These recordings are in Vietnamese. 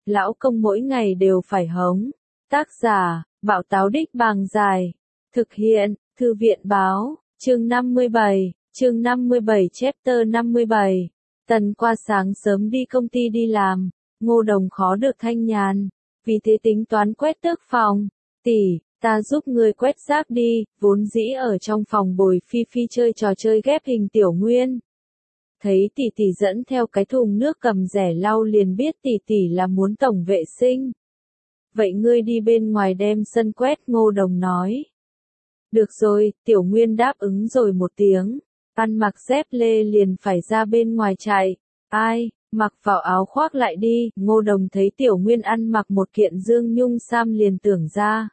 lão công mỗi ngày đều phải hống. Tác giả, Bảo Táo Đích Bàng Dài. Thực hiện, Thư viện Báo, chương 57, chương 57 chapter 57. Tần qua sáng sớm đi công ty đi làm, Ngô Đồng khó được thanh nhàn, vì thế tính toán quét tước phòng. Tỷ, ta giúp người quét rác đi, vốn dĩ ở trong phòng bồi Phi Phi chơi trò chơi ghép hình Tiểu Nguyên. Thấy tỷ tỷ dẫn theo cái thùng nước cầm rẻ lau liền biết tỷ tỷ là muốn tổng vệ sinh. Vậy ngươi đi bên ngoài đem sân quét, Ngô Đồng nói. Được rồi, Tiểu Nguyên đáp ứng rồi một tiếng, ăn mặc dép lê liền phải ra bên ngoài chạy. Ai, mặc vào áo khoác lại đi, Ngô Đồng thấy Tiểu Nguyên ăn mặc một kiện dương nhung sam liền tưởng ra.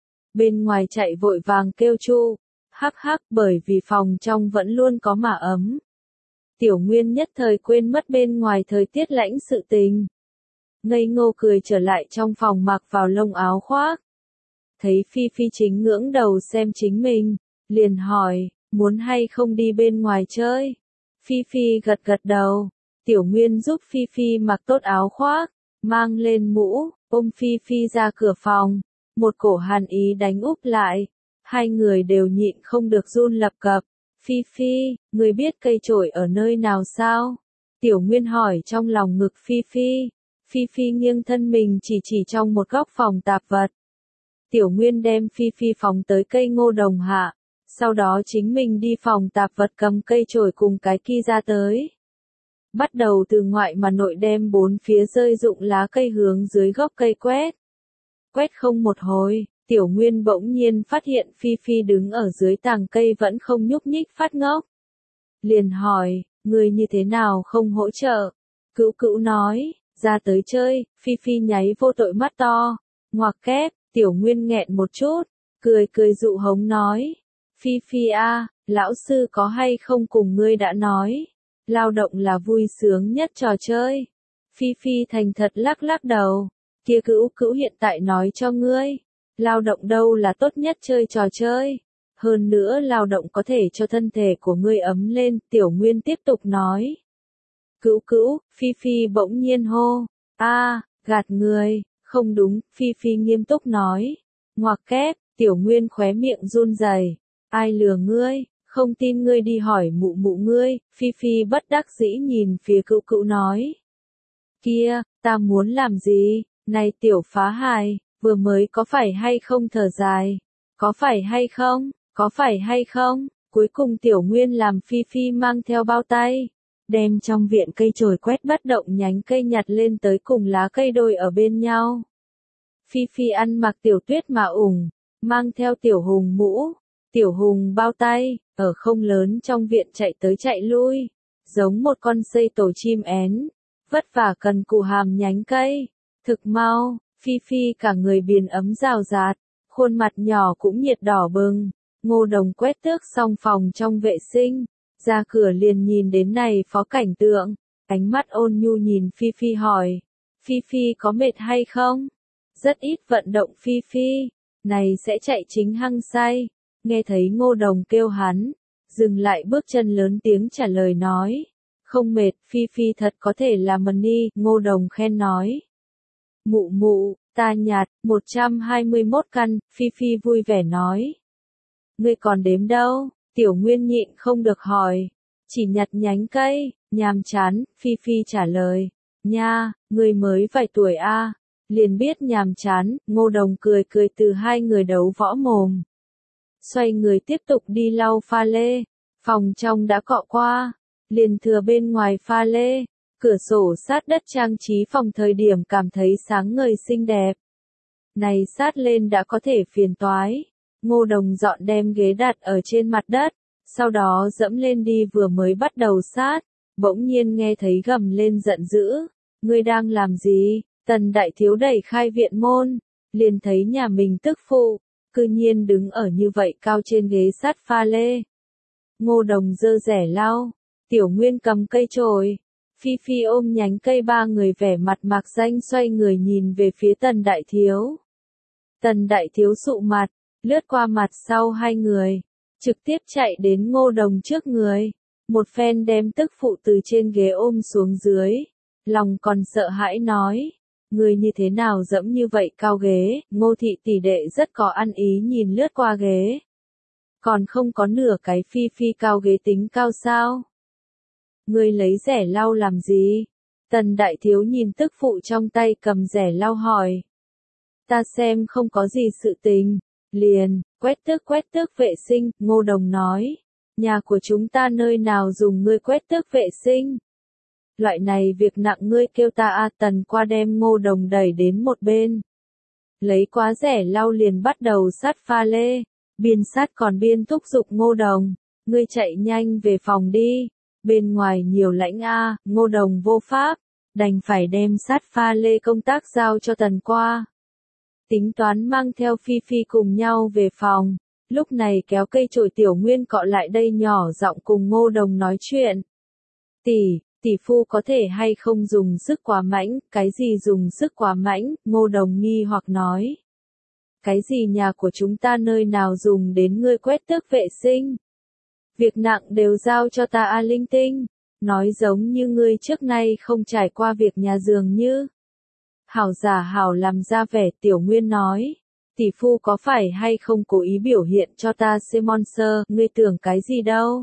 Bên ngoài chạy vội vàng kêu chu, hắc hắc, bởi vì phòng trong vẫn luôn có mà ấm. Tiểu Nguyên nhất thời quên mất bên ngoài thời tiết lạnh sự tình. Ngây ngô cười trở lại trong phòng mặc vào lông áo khoác. Thấy Phi Phi chính ngưỡng đầu xem chính mình, liền hỏi, muốn hay không đi bên ngoài chơi? Phi Phi gật gật đầu, Tiểu Nguyên giúp Phi Phi mặc tốt áo khoác, mang lên mũ, ôm Phi Phi ra cửa phòng, một cổ hàn ý đánh úp lại, hai người đều nhịn không được run lập cập. Phi Phi, người biết cây chổi ở nơi nào sao? Tiểu Nguyên hỏi trong lòng ngực Phi Phi. Phi Phi nghiêng thân mình chỉ trong một góc phòng tạp vật. Tiểu Nguyên đem Phi Phi phóng tới cây Ngô Đồng hạ, sau đó chính mình đi phòng tạp vật cầm cây chổi cùng cái kia ra tới. Bắt đầu từ ngoại mà nội đem bốn phía rơi rụng lá cây hướng dưới gốc cây quét. Quét không một hồi, Tiểu Nguyên bỗng nhiên phát hiện Phi Phi đứng ở dưới tàng cây vẫn không nhúc nhích phát ngốc. Liền hỏi, người như thế nào không hỗ trợ? Cữu Cữu nói, ra tới chơi, Phi Phi nháy vô tội mắt to, ngoặc kép, Tiểu Nguyên nghẹn một chút, cười dụ hống nói, Phi Phi a, lão sư có hay không cùng ngươi đã nói, lao động là vui sướng nhất trò chơi. Phi Phi thành thật lắc lắc đầu, kia Cữu Cữu hiện tại nói cho ngươi, lao động đâu là tốt nhất chơi trò chơi, hơn nữa lao động có thể cho thân thể của ngươi ấm lên, Tiểu Nguyên tiếp tục nói. Cữu Cữu, Phi Phi bỗng nhiên hô, gạt người, không đúng, Phi Phi nghiêm túc nói, ngoặc kép, Tiểu Nguyên khóe miệng run rẩy, ai lừa ngươi, không tin ngươi đi hỏi mụ mụ ngươi, Phi Phi bất đắc dĩ nhìn phía Cữu Cữu nói. Kia, ta muốn làm gì, này tiểu phá hài, vừa mới có phải hay không thở dài, có phải hay không, cuối cùng Tiểu Nguyên làm Phi Phi mang theo bao tay. Đem trong viện cây chổi quét bất động nhánh cây nhặt lên tới cùng lá cây đôi ở bên nhau. Phi Phi ăn mặc tiểu tuyết mà ủng, mang theo Tiểu Hùng mũ, Tiểu Hùng bao tay, ở không lớn trong viện chạy tới chạy lui, giống một con xây tổ chim én, vất vả cần cù hàm nhánh cây. Thực mau, Phi Phi cả người biển ấm rào rạt, khuôn mặt nhỏ cũng nhiệt đỏ bừng. Ngô Đồng quét tước xong phòng trong vệ sinh. Ra cửa liền nhìn đến này phó cảnh tượng, ánh mắt ôn nhu nhìn Phi Phi hỏi, Phi Phi có mệt hay không? Rất ít vận động Phi Phi, này sẽ chạy chính hăng say, nghe thấy Ngô Đồng kêu hắn, dừng lại bước chân lớn tiếng trả lời nói, không mệt, Phi Phi thật có thể là money, Ngô Đồng khen nói. Mụ mụ, ta nhạt, 121 căn, Phi Phi vui vẻ nói. Ngươi còn đếm đâu? Tiểu Nguyên nhịn không được hỏi, chỉ nhặt nhánh cây, nhàm chán, Phi Phi trả lời, nha, người mới vài tuổi a, liền biết nhàm chán, Ngô Đồng cười từ hai người đấu võ mồm. Xoay người tiếp tục đi lau pha lê, phòng trong đã cọ qua, liền thừa bên ngoài pha lê, cửa sổ sát đất trang trí phòng thời điểm cảm thấy sáng ngời xinh đẹp. Này sát lên đã có thể phiền toái. Ngô Đồng dọn đem ghế đặt ở trên mặt đất, sau đó dẫm lên đi vừa mới bắt đầu sát, bỗng nhiên nghe thấy gầm lên giận dữ, ngươi đang làm gì? Tần đại thiếu đẩy khai viện môn, liền thấy nhà mình tức phụ, cư nhiên đứng ở như vậy cao trên ghế sắt pha lê. Ngô Đồng giơ rẻ lau, Tiểu Nguyên cầm cây chổi, Phi Phi ôm nhánh cây, ba người vẻ mặt mạc danh xoay người nhìn về phía Tần đại thiếu. Tần đại thiếu sụ mặt, lướt qua mặt sau hai người, trực tiếp chạy đến Ngô Đồng trước người, một phen đem tức phụ từ trên ghế ôm xuống dưới, lòng còn sợ hãi nói, Ngươi như thế nào dẫm như vậy cao ghế, Ngô thị tỷ đệ rất có ăn ý nhìn lướt qua ghế. Còn không có nửa cái phi phi cao ghế tính cao sao? Ngươi lấy rẻ lau làm gì? Tần đại thiếu nhìn tức phụ trong tay cầm rẻ lau hỏi. Ta xem không có gì sự tình. Liền, quét tước vệ sinh, Ngô Đồng nói. Nhà của chúng ta nơi nào dùng ngươi quét tước vệ sinh? Loại này việc nặng ngươi kêu ta Tần qua đem Ngô Đồng đẩy đến một bên. Lấy quá rẻ lau liền bắt đầu sát pha lê. Biên sát còn biên thúc giục Ngô Đồng. Ngươi chạy nhanh về phòng đi. Bên ngoài nhiều lãnh Ngô Đồng vô pháp. Đành phải đem sát pha lê công tác giao cho Tần qua. Tính toán mang theo Phi Phi cùng nhau về phòng. Lúc này kéo cây chổi Tiểu Nguyên cọ lại đây nhỏ giọng cùng Ngô Đồng nói chuyện. Tỷ phu có thể hay không dùng sức quá mãnh, cái gì dùng sức quá mãnh, Ngô Đồng nghi hoặc nói. Cái gì nhà của chúng ta nơi nào dùng đến ngươi quét tước vệ sinh. Việc nặng đều giao cho ta linh tinh, nói giống như ngươi trước nay không trải qua việc nhà dường như. Hảo giả hảo làm ra vẻ Tiểu Nguyên nói. Tỷ phu có phải hay không cố ý biểu hiện cho ta xem monster, ngươi tưởng cái gì đâu.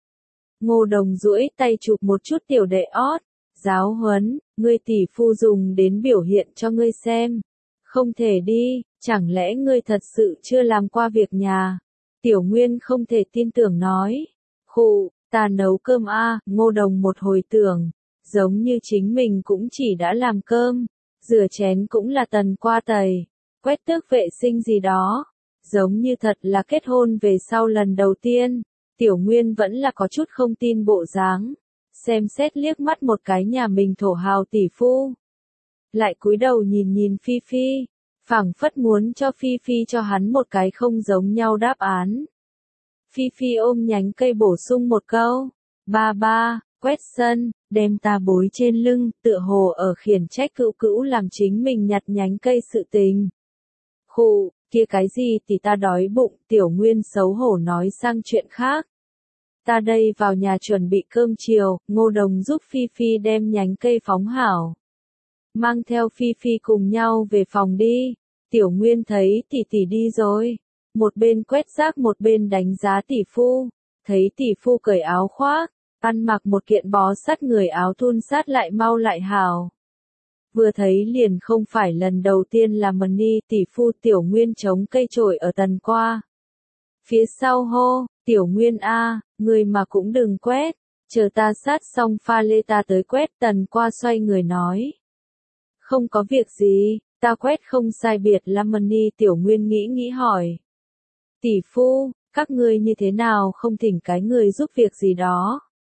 Ngô Đồng duỗi tay chụp một chút Tiểu Đệ ót, giáo huấn, ngươi tỷ phu dùng đến biểu hiện cho ngươi xem. Không thể đi, chẳng lẽ ngươi thật sự chưa làm qua việc nhà? Tiểu Nguyên không thể tin tưởng nói. Khụ, ta nấu cơm Ngô Đồng một hồi tưởng, giống như chính mình cũng chỉ đã làm cơm, rửa chén cũng là Tần qua tẩy, quét tước vệ sinh gì đó, giống như thật là kết hôn về sau lần đầu tiên. Tiểu Nguyên vẫn là có chút không tin bộ dáng, xem xét liếc mắt một cái nhà mình thổ hào tỷ phu. Lại cúi đầu nhìn Phi Phi, phảng phất muốn cho Phi Phi cho hắn một cái không giống nhau đáp án. Phi Phi ôm nhánh cây bổ sung một câu, ba, quét sân, đem ta bối trên lưng, tựa hồ ở khiển trách cữu cữu làm chính mình nhặt nhánh cây sự tình. Khụ, kia cái gì thì ta đói bụng, Tiểu Nguyên xấu hổ nói sang chuyện khác. Ta đây vào nhà chuẩn bị cơm chiều, Ngô Đồng giúp Phi Phi đem nhánh cây phóng hảo. Mang theo Phi Phi cùng nhau về phòng đi. Tiểu Nguyên thấy tỷ đi rồi. Một bên quét rác một bên đánh giá tỷ phu. Thấy tỷ phu cởi áo khoác, ăn mặc một kiện bó sát người áo thun sát lại mau lại hảo. Vừa thấy liền không phải lần đầu tiên làm money tỷ phu Tiểu Nguyên chống cây chổi ở Tần qua. Phía sau hô, Tiểu Nguyên người mà cũng đừng quét, chờ ta sát xong pha lê ta tới quét. Tần qua xoay người nói. Không có việc gì, ta quét không sai biệt lắm money. Tiểu Nguyên nghĩ hỏi. Tỷ phu, các ngươi như thế nào không thỉnh cái người giúp việc gì đó?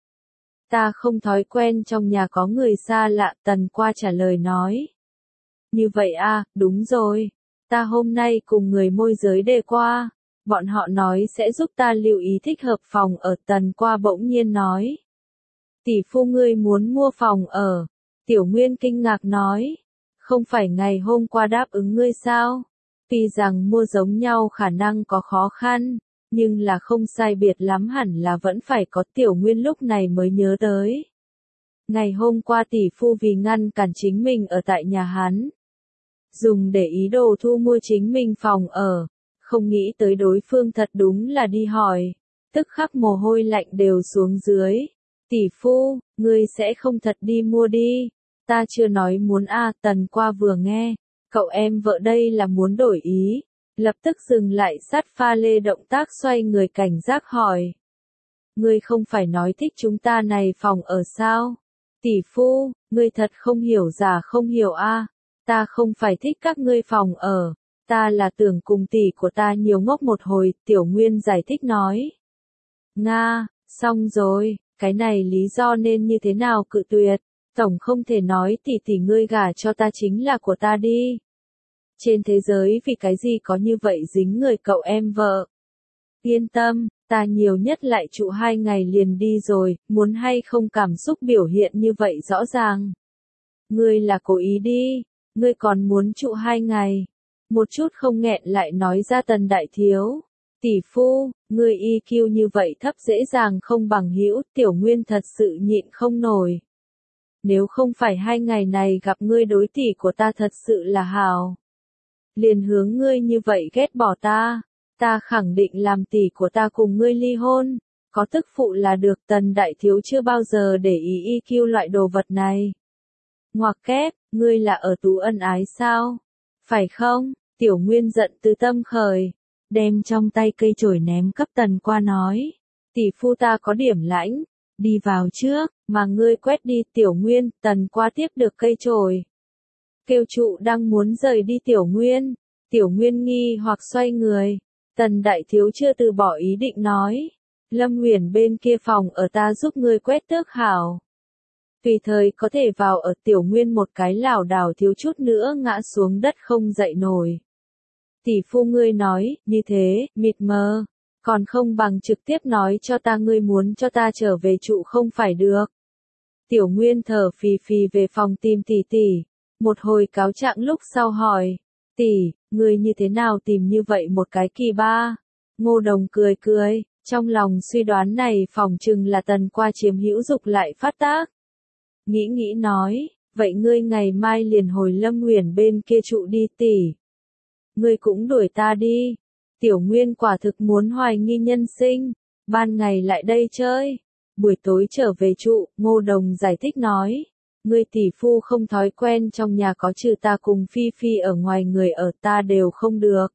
Ta không thói quen trong nhà có người xa lạ, Tần qua trả lời nói. Như vậy đúng rồi. Ta hôm nay cùng người môi giới đề qua. Bọn họ nói sẽ giúp ta lưu ý thích hợp phòng ở. Tần qua bỗng nhiên nói. Tỷ phu ngươi muốn mua phòng ở. Tiểu Nguyên kinh ngạc nói. Không phải ngày hôm qua đáp ứng ngươi sao? Tuy rằng mua giống nhau khả năng có khó khăn, nhưng là không sai biệt lắm hẳn là vẫn phải có. Tiểu Nguyên lúc này mới nhớ tới. Ngày hôm qua tỷ phu vì ngăn cản chính mình ở tại nhà hắn, dùng để ý đồ thu mua chính mình phòng ở, không nghĩ tới đối phương thật đúng là đi hỏi, tức khắc mồ hôi lạnh đều xuống dưới. Tỷ phu, ngươi sẽ không thật đi mua đi, ta chưa nói muốn Tần qua vừa nghe, cậu em vợ đây là muốn đổi ý, lập tức dừng lại sát pha lê động tác xoay người cảnh giác hỏi. Ngươi không phải nói thích chúng ta này phòng ở sao? Tỷ phu, ngươi thật không hiểu giả không hiểu ta không phải thích các ngươi phòng ở, ta là tưởng cùng tỷ của ta nhiều ngốc một hồi. Tiểu Nguyên giải thích nói. Nga, xong rồi, cái này lý do nên như thế nào cự tuyệt, tổng không thể nói tỷ ngươi gả cho ta chính là của ta đi. Trên thế giới vì cái gì có như vậy dính người cậu em vợ. Yên tâm, ta nhiều nhất lại trụ 2 ngày liền đi rồi, muốn hay không cảm xúc biểu hiện như vậy rõ ràng. Ngươi là cố ý đi, ngươi còn muốn trụ 2 ngày. Một chút không nghẹn lại nói ra. Tần đại thiếu. Tỷ phu, ngươi EQ như vậy thấp dễ dàng không bằng hữu. Tiểu Nguyên thật sự nhịn không nổi. nếu không phải 2 ngày này gặp ngươi đối tỷ của ta thật sự là hảo. Liền hướng ngươi như vậy ghét bỏ ta khẳng định làm tỷ của ta cùng ngươi ly hôn, có tức phụ là được. Tần đại thiếu chưa bao giờ để ý EQ loại đồ vật này. Ngoặc kép, ngươi là ở tú ân ái sao? Phải không? Tiểu Nguyên giận từ tâm khởi, đem trong tay cây chổi ném cấp Tần qua nói. Tỷ phu ta có điểm lãnh, đi vào trước, mà ngươi quét đi. Tiểu Nguyên. Tần qua tiếp được cây chổi, kêu trụ đang muốn rời đi Tiểu Nguyên. Tiểu Nguyên nghi hoặc xoay người. Tần đại thiếu chưa từ bỏ ý định nói. Lâm Huyền bên kia phòng ở ta giúp ngươi quét tước hảo. Tùy thời có thể vào ở. Tiểu Nguyên một cái lảo đảo thiếu chút nữa ngã xuống đất không dậy nổi. Tỷ phu ngươi nói, như thế, mịt mờ. Còn không bằng trực tiếp nói cho ta ngươi muốn cho ta trở về trụ không phải được. Tiểu Nguyên thở phì phì về phòng tìm tỷ tỷ. Một hồi cáo trạng lúc sau hỏi. Tỷ, ngươi như thế nào tìm như vậy một cái kỳ ba? Ngô Đồng cười cười, trong lòng suy đoán này phỏng chừng là Tần qua chiếm hữu dục lại phát tác. Nghĩ nói, vậy ngươi ngày mai liền hồi Lâm Huyền bên kia trụ đi tỷ. Ngươi cũng đuổi ta đi. Tiểu Nguyên quả thực muốn hoài nghi nhân sinh, ban ngày lại đây chơi, buổi tối trở về trụ. Ngô Đồng giải thích nói, ngươi tỷ phu không thói quen trong nhà có trừ ta cùng Phi Phi ở ngoài người ở, ta đều không được.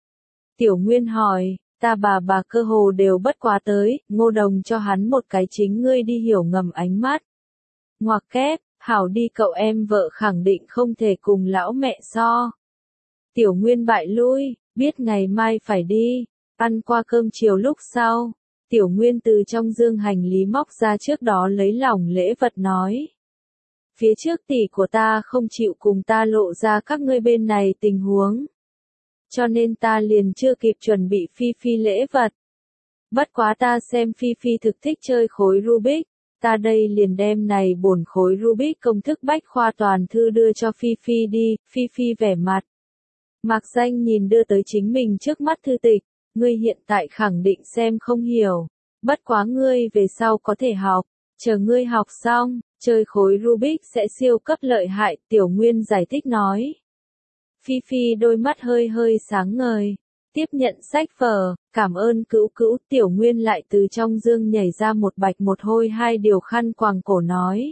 Tiểu Nguyên hỏi, ta bà cơ hồ đều bất quá tới. Ngô Đồng cho hắn một cái chính ngươi đi hiểu ngầm ánh mắt. Ngoặc kép, hảo đi, cậu em vợ khẳng định không thể cùng lão mẹ so. Tiểu Nguyên bại lui, biết ngày mai phải đi. Ăn qua cơm chiều lúc sau, Tiểu Nguyên từ trong dương hành lý móc ra trước đó lấy lỏng lễ vật nói. Phía trước tỷ của ta không chịu cùng ta lộ ra các ngươi bên này tình huống. Cho nên ta liền chưa kịp chuẩn bị Phi Phi lễ vật. Bất quá ta xem Phi Phi thực thích chơi khối Rubik, ta đây liền đem này bổn khối Rubik công thức bách khoa toàn thư đưa cho Phi Phi đi. Phi Phi vẻ mặt mạc danh nhìn đưa tới chính mình trước mắt thư tịch, ngươi hiện tại khẳng định xem không hiểu, bất quá ngươi về sau có thể học, chờ ngươi học xong, chơi khối Rubik sẽ siêu cấp lợi hại. Tiểu Nguyên giải thích nói. Phi Phi đôi mắt hơi sáng ngời, tiếp nhận sách vở, cảm ơn cữu cữu. Tiểu Nguyên lại từ trong dương nhảy ra một bạch một hôi 2 điều khăn quàng cổ nói.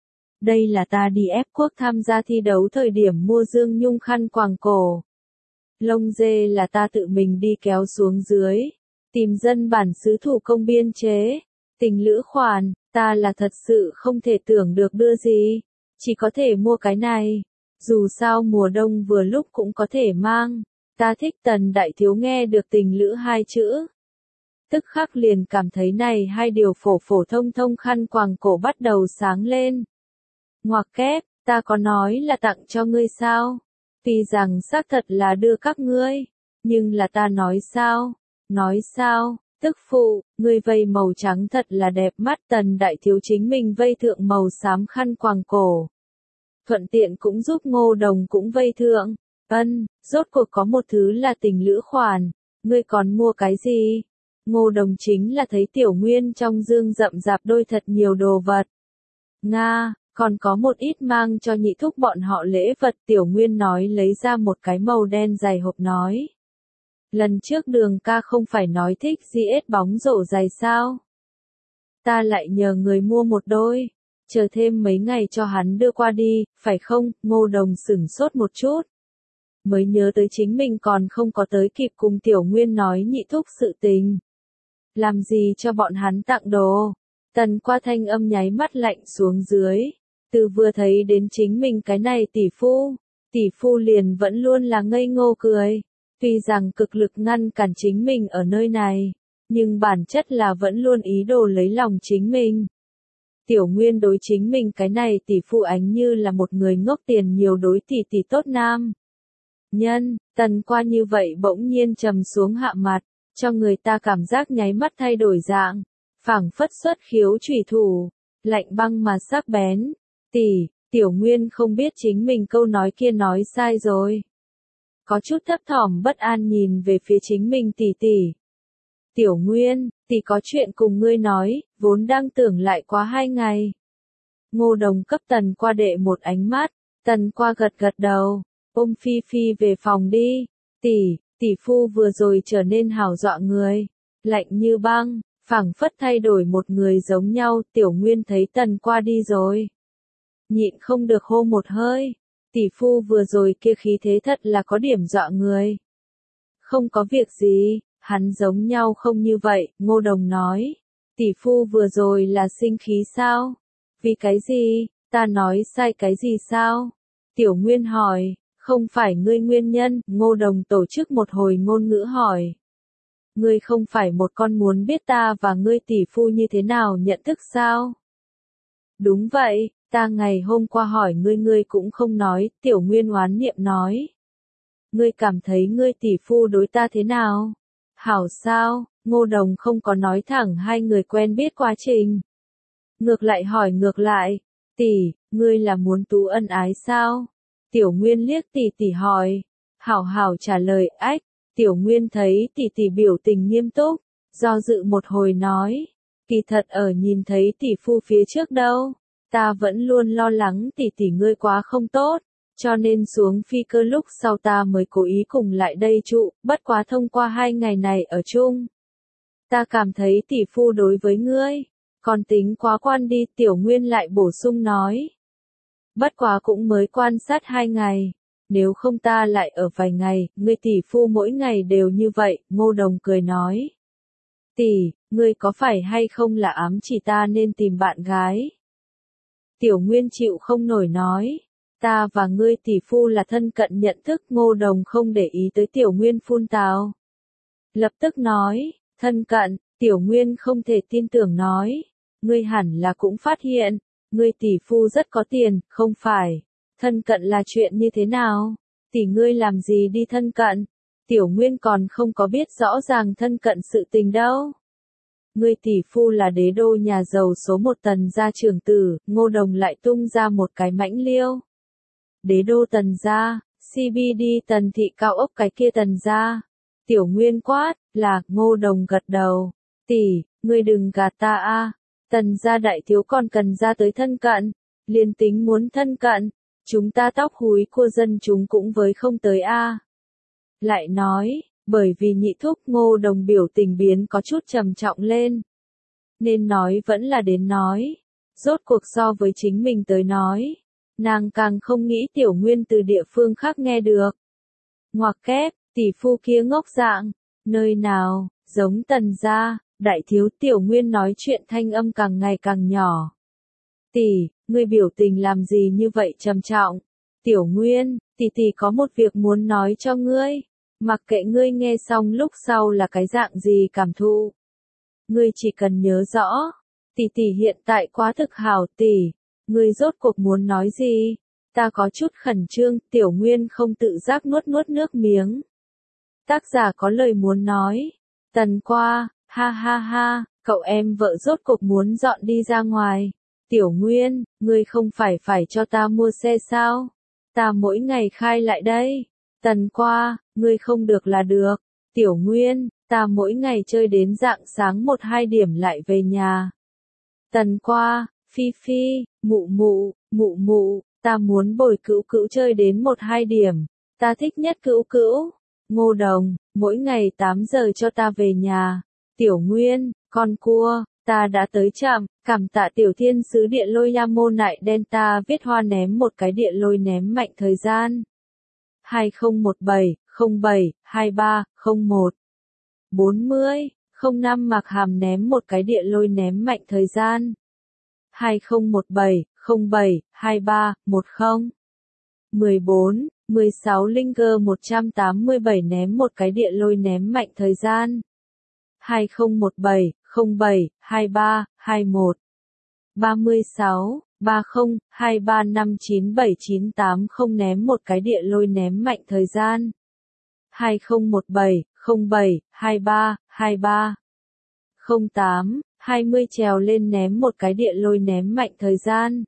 Đây là ta đi ép quốc tham gia thi đấu thời điểm mua dương nhung khăn quàng cổ. Lông dê là ta tự mình đi kéo xuống dưới, tìm dân bản xứ thủ công biên chế. Tình lữ khoản, ta là thật sự không thể tưởng được đưa gì, chỉ có thể mua cái này. Dù sao mùa đông vừa lúc cũng có thể mang. Ta thích. Tần đại thiếu nghe được tình lữ 2 chữ, tức khắc liền cảm thấy này 2 điều phổ thông khăn quàng cổ bắt đầu sáng lên. Ngoặc kép, ta có nói là tặng cho ngươi sao? Tuy rằng xác thật là đưa các ngươi, nhưng là ta nói sao? Tức phụ, ngươi vây màu trắng thật là đẹp mắt. Tần đại thiếu chính mình vây thượng màu xám khăn quàng cổ, thuận tiện cũng giúp Ngô Đồng cũng vây thượng. Rốt cuộc có một thứ là tình lữ khoản, ngươi còn mua cái gì? Ngô Đồng chính là thấy Tiểu Nguyên trong dương rậm rạp đôi thật nhiều đồ vật. Nga, còn có một ít mang cho nhị thúc bọn họ lễ vật. Tiểu Nguyên nói lấy ra một cái màu đen dày hộp nói. Lần trước Đường ca không phải nói thích GS bóng rổ giày sao? Ta lại nhờ người mua một đôi, chờ thêm mấy ngày cho hắn đưa qua đi, phải không? Ngô Đồng sửng sốt một chút, mới nhớ tới chính mình còn không có tới kịp cùng Tiểu Nguyên nói nhị thúc sự tình. Làm gì cho bọn hắn tặng đồ? Tần qua thanh âm nháy mắt lạnh xuống dưới. Từ vừa thấy đến chính mình cái này tỷ phu liền vẫn luôn là ngây ngô cười. Tuy rằng cực lực ngăn cản chính mình ở nơi này, nhưng bản chất là vẫn luôn ý đồ lấy lòng chính mình. Tiểu Nguyên đối chính mình cái này tỷ phu ánh như là một người ngốc tiền nhiều đối tỷ tốt nam nhân. Tần qua như vậy bỗng nhiên trầm xuống hạ mặt, cho người ta cảm giác nháy mắt thay đổi dạng, phảng phất xuất khiếu chủy thủ, lạnh băng mà sắc bén. Tiểu Nguyên không biết chính mình câu nói kia nói sai rồi, có chút thấp thỏm bất an nhìn về phía chính mình tỷ. Tiểu Nguyên, tỷ có chuyện cùng ngươi nói, vốn đang tưởng lại quá 2 ngày. Ngô Đồng cấp Tần Qua đệ một ánh mắt, Tần Qua gật gật đầu, ôm Phi Phi về phòng đi, tỷ phu vừa rồi trở nên hào dọa người, lạnh như băng, phảng phất thay đổi một người giống nhau. Tiểu Nguyên thấy Tần Qua đi rồi, nhịn không được hô một hơi, tỷ phu vừa rồi kia khí thế thật là có điểm dọa người. Không có việc gì, hắn giống nhau không như vậy, Ngô Đồng nói, tỷ phu vừa rồi là sinh khí sao? Vì cái gì, ta nói sai cái gì sao? Tiểu Nguyên hỏi, không phải ngươi nguyên nhân. Ngô Đồng tổ chức một hồi ngôn ngữ hỏi. Ngươi không phải một con muốn biết ta và ngươi tỷ phu như thế nào nhận thức sao? Đúng vậy, ta ngày hôm qua hỏi ngươi cũng không nói. Tiểu Nguyên oán niệm nói. Ngươi cảm thấy ngươi tỷ phu đối ta thế nào? Hảo sao? Ngô Đồng không có nói thẳng hai người quen biết quá trình. Ngược lại hỏi ngược lại, tỷ, ngươi là muốn tú ân ái sao? Tiểu Nguyên liếc tỷ hỏi, hảo hảo trả lời. Ách. Tiểu Nguyên thấy tỷ biểu tình nghiêm túc, do dự một hồi nói, kỳ thật ở nhìn thấy tỷ phu phía trước đâu, ta vẫn luôn lo lắng tỷ ngươi quá không tốt, cho nên xuống phi cơ lúc sau ta mới cố ý cùng lại đây trụ, bất quá thông qua 2 ngày này ở chung. Ta cảm thấy tỷ phu đối với ngươi, còn tính quá quan đi. Tiểu Nguyên lại bổ sung nói. Bất quá cũng mới quan sát 2 ngày, nếu không ta lại ở vài ngày, ngươi tỷ phu mỗi ngày đều như vậy. Ngô Đồng cười nói. Tỷ, ngươi có phải hay không là ám chỉ ta nên tìm bạn gái? Tiểu Nguyên chịu không nổi nói. Ta và ngươi tỷ phu là thân cận nhận thức. Ngô Đồng không để ý tới Tiểu Nguyên phun tào. Lập tức nói, thân cận. Tiểu Nguyên không thể tin tưởng nói. Ngươi hẳn là cũng phát hiện, ngươi tỷ phu rất có tiền, không phải? Thân cận là chuyện như thế nào? Tỷ ngươi làm gì đi thân cận? Tiểu Nguyên còn không có biết rõ ràng thân cận sự tình đâu. Ngươi tỷ phu là đế đô nhà giàu số 1 Tần gia trưởng tử. Ngô Đồng lại tung ra một cái mãnh liêu. Đế đô Tần gia, CBD Tần thị cao ốc cái kia Tần gia. Tiểu Nguyên quát, là. Ngô Đồng gật đầu. Tỷ, ngươi đừng gạt ta a. Tần gia đại thiếu còn cần ra tới thân cận, liền tính muốn thân cận, chúng ta tóc húi cua dân chúng cũng với không tới a. Lại nói, bởi vì nhị thúc. Ngô Đồng biểu tình biến có chút trầm trọng lên. Nên nói vẫn là đến nói, rốt cuộc so với chính mình tới nói, nàng càng không nghĩ Tiểu Nguyên từ địa phương khác nghe được. Ngoặc kép, tỷ phu kia ngốc dạng, nơi nào, giống Tần gia. Đại thiếu. Tiểu Nguyên nói chuyện thanh âm càng ngày càng nhỏ. Tỷ, ngươi biểu tình làm gì như vậy trầm trọng? Tiểu Nguyên, tỷ có một việc muốn nói cho ngươi. Mặc kệ ngươi nghe xong lúc sau là cái dạng gì cảm thụ. Ngươi chỉ cần nhớ rõ. Tỷ hiện tại quá thực hảo. Tỷ, ngươi rốt cuộc muốn nói gì? Ta có chút khẩn trương. Tiểu Nguyên không tự giác nuốt nước miếng. Tác giả có lời muốn nói. Tần Qua. Ha ha ha, cậu em vợ rốt cuộc muốn dọn đi ra ngoài. Tiểu Nguyên, ngươi không phải cho ta mua xe sao? Ta mỗi ngày khai lại đây. Tần Qua, ngươi không được là được. Tiểu Nguyên, ta mỗi ngày chơi đến rạng sáng 1-2 điểm lại về nhà. Tần Qua, Phi Phi, mụ, ta muốn bồi Cữu Cữu chơi đến 1-2 điểm. Ta thích nhất Cữu Cữu. Ngô Đồng, mỗi ngày 8 giờ cho ta về nhà. Tiểu Nguyên, con cua, ta đã tới chậm, cảm tạ Tiểu Thiên sứ điện lôi Yamo nại đen. Ta viết hoa ném một cái điện lôi ném mạnh thời gian. 2017-07-23-01 40, 05 Mạc Hàm ném một cái điện lôi ném mạnh thời gian. 2017-07-23-10 14, 16 Linger 187 ném một cái điện lôi ném mạnh thời gian. 2017-07-23-21 36, 30, 23597980 ném một cái điện lôi ném mạnh thời gian. 2017-07-23-23 08, 20 trèo lên ném một cái điện lôi ném mạnh thời gian.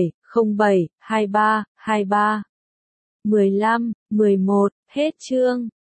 2017-07-23-23 15, 11, hết chương.